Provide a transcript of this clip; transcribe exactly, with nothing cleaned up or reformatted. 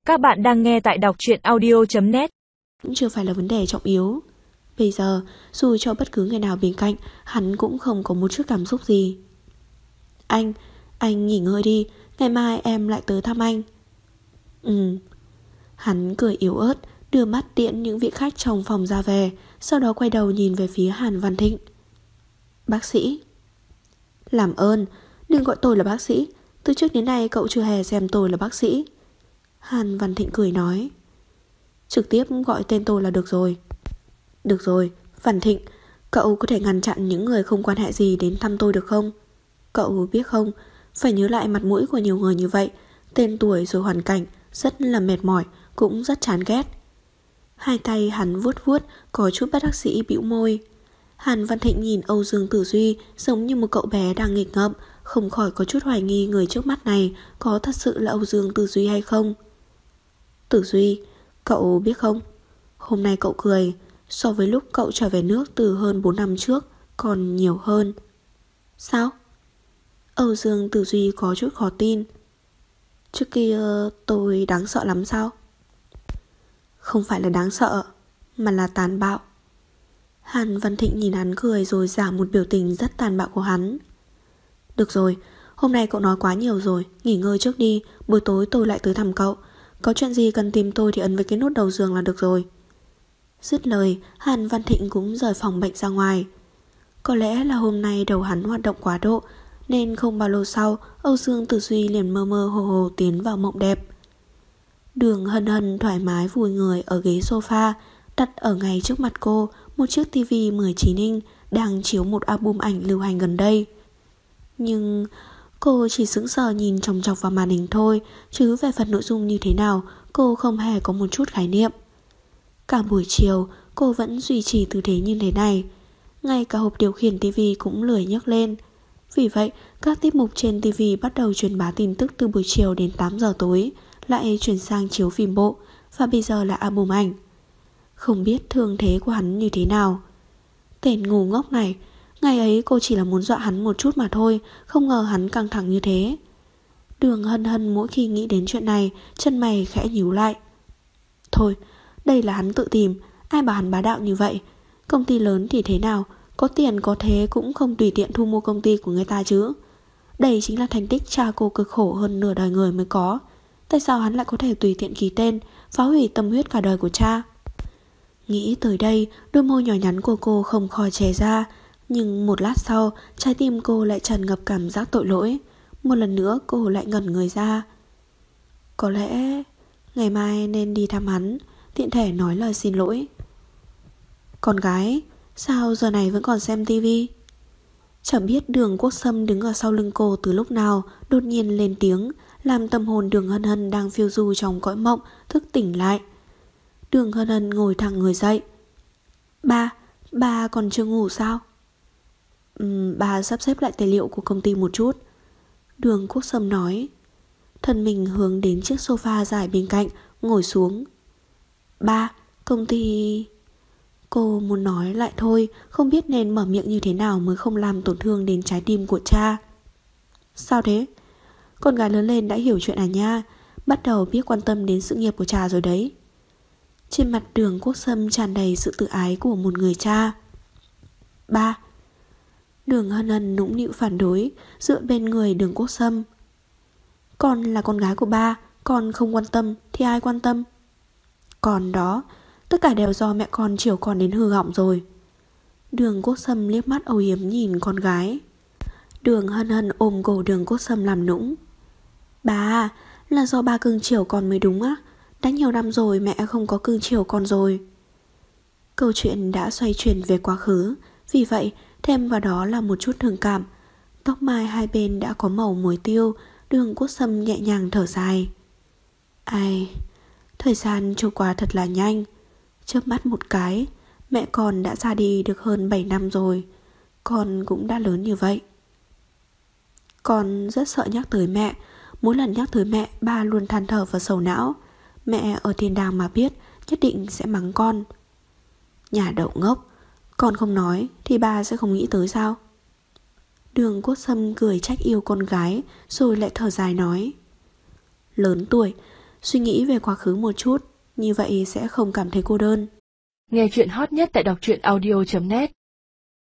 Các bạn đang nghe tại đọc truyện audio chấm net. Cũng chưa phải là vấn đề trọng yếu. Bây giờ, dù cho bất cứ người nào bên cạnh, hắn cũng không có một chút cảm xúc gì. Anh, anh nghỉ ngơi đi, ngày mai em lại tới thăm anh. Ừ. Hắn cười yếu ớt, đưa mắt tiễn những vị khách trong phòng ra về, sau đó quay đầu nhìn về phía Hàn Văn Thịnh. Bác sĩ. Làm ơn, đừng gọi tôi là bác sĩ. Từ trước đến nay cậu chưa hề xem tôi là bác sĩ. Hàn Văn Thịnh cười nói. Trực tiếp gọi tên tôi là được rồi. Được rồi, Văn Thịnh, cậu có thể ngăn chặn những người không quan hệ gì đến thăm tôi được không? Cậu biết không, phải nhớ lại mặt mũi của nhiều người như vậy, tên tuổi rồi hoàn cảnh, rất là mệt mỏi, cũng rất chán ghét. Hai tay hắn vuốt vuốt, có chút bất đắc dĩ bĩu môi. Hàn Văn Thịnh nhìn Âu Dương Tử Duy giống như một cậu bé đang nghịch ngợm, không khỏi có chút hoài nghi người trước mắt này có thật sự là Âu Dương Tử Duy hay không. Tử Duy, cậu biết không, hôm nay cậu cười so với lúc cậu trở về nước từ hơn bốn năm trước còn nhiều hơn. Sao? Âu Dương Tử Duy có chút khó tin. Trước kia tôi đáng sợ lắm sao? Không phải là đáng sợ, mà là tàn bạo. Hàn Văn Thịnh nhìn hắn cười rồi giả một biểu tình rất tàn bạo của hắn. Được rồi, hôm nay cậu nói quá nhiều rồi, nghỉ ngơi trước đi, buổi tối tôi lại tới thăm cậu. Có chuyện gì cần tìm tôi thì ấn với cái nút đầu giường là được rồi. Dứt lời, Hàn Văn Thịnh cũng rời phòng bệnh ra ngoài. Có lẽ là hôm nay đầu hắn hoạt động quá độ, nên không bao lâu sau, Âu Dương Tử Duy liền mơ mơ hồ hồ tiến vào mộng đẹp. Đường Hân Hân thoải mái vùi người ở ghế sofa, đặt ở ngay trước mặt cô một chiếc tivi mười chín inch đang chiếu một album ảnh lưu hành gần đây. Nhưng cô chỉ sững sờ nhìn chòng chọc vào màn hình thôi, chứ về phần nội dung như thế nào cô không hề có một chút khái niệm. Cả buổi chiều cô vẫn duy trì tư thế như thế này, ngay cả hộp điều khiển tivi cũng lười nhấc lên. Vì vậy các tiết mục trên tivi bắt đầu truyền bá tin tức từ buổi chiều đến tám giờ tối, lại chuyển sang chiếu phim bộ, và bây giờ là album ảnh. Không biết thương thế của hắn như thế nào. Tên ngu ngốc này, ngày ấy cô chỉ là muốn dọa hắn một chút mà thôi, không ngờ hắn căng thẳng như thế. Đường Hân Hân mỗi khi nghĩ đến chuyện này, chân mày khẽ nhíu lại. Thôi, đây là hắn tự tìm, ai bảo hắn bá đạo như vậy. Công ty lớn thì thế nào, có tiền có thế cũng không tùy tiện thu mua công ty của người ta chứ. Đây chính là thành tích cha cô cực khổ hơn nửa đời người mới có. Tại sao hắn lại có thể tùy tiện ký tên, phá hủy tâm huyết cả đời của cha? Nghĩ tới đây, đôi môi nhỏ nhắn của cô không khỏi chảy ra. Nhưng một lát sau, trái tim cô lại tràn ngập cảm giác tội lỗi. Một lần nữa cô lại ngẩn người ra. Có lẽ ngày mai nên đi thăm hắn, tiện thể nói lời xin lỗi. Con gái, sao giờ này vẫn còn xem tivi? Chẳng biết Đường Quốc Sâm đứng ở sau lưng cô từ lúc nào đột nhiên lên tiếng, làm tâm hồn Đường Hân Hân đang phiêu du trong cõi mộng thức tỉnh lại. Đường Hân Hân ngồi thẳng người dậy. Ba, ba còn chưa ngủ sao? Uhm, ba sắp xếp lại tài liệu của công ty một chút. Đường Quốc Sâm nói. Thân mình hướng đến chiếc sofa dài bên cạnh, ngồi xuống. Ba, công ty... Cô muốn nói lại thôi, không biết nên mở miệng như thế nào mới không làm tổn thương đến trái tim của cha. Sao thế? Con gái lớn lên đã hiểu chuyện à nha, bắt đầu biết quan tâm đến sự nghiệp của cha rồi đấy. Trên mặt Đường Quốc Sâm tràn đầy sự tự ái của một người cha. Ba. Đường Hân Hân nũng nịu phản đối, dựa bên người Đường Quốc Sâm. Con là con gái của ba, con không quan tâm thì ai quan tâm? Con đó, tất cả đều do mẹ con chiều con đến hư hỏng rồi. Đường Quốc Sâm liếc mắt âu yếm nhìn con gái. Đường Hân Hân ôm cổ Đường Quốc Sâm làm nũng. Ba, là do ba cưng chiều con mới đúng á. Đã nhiều năm rồi mẹ không có cưng chiều con rồi. Câu chuyện đã xoay chuyển về quá khứ, vì vậy thêm vào đó là một chút thương cảm. Tóc mai hai bên đã có màu muối tiêu. Đường Quốc Sâm nhẹ nhàng thở dài. Ai, thời gian trôi qua thật là nhanh. Chớp mắt một cái, mẹ con đã ra đi được hơn bảy năm rồi. Con cũng đã lớn như vậy. Con rất sợ nhắc tới mẹ. Mỗi lần nhắc tới mẹ, ba luôn than thở và sầu não. Mẹ ở thiên đàng mà biết, nhất định sẽ mắng con. Nhà đậu ngốc, con không nói thì ba sẽ không nghĩ tới sao? Đường Quốc Sâm cười trách yêu con gái, rồi lại thở dài nói. Lớn tuổi, suy nghĩ về quá khứ một chút, như vậy sẽ không cảm thấy cô đơn. Nghe chuyện hot nhất tại đọc truyện audio chấm net.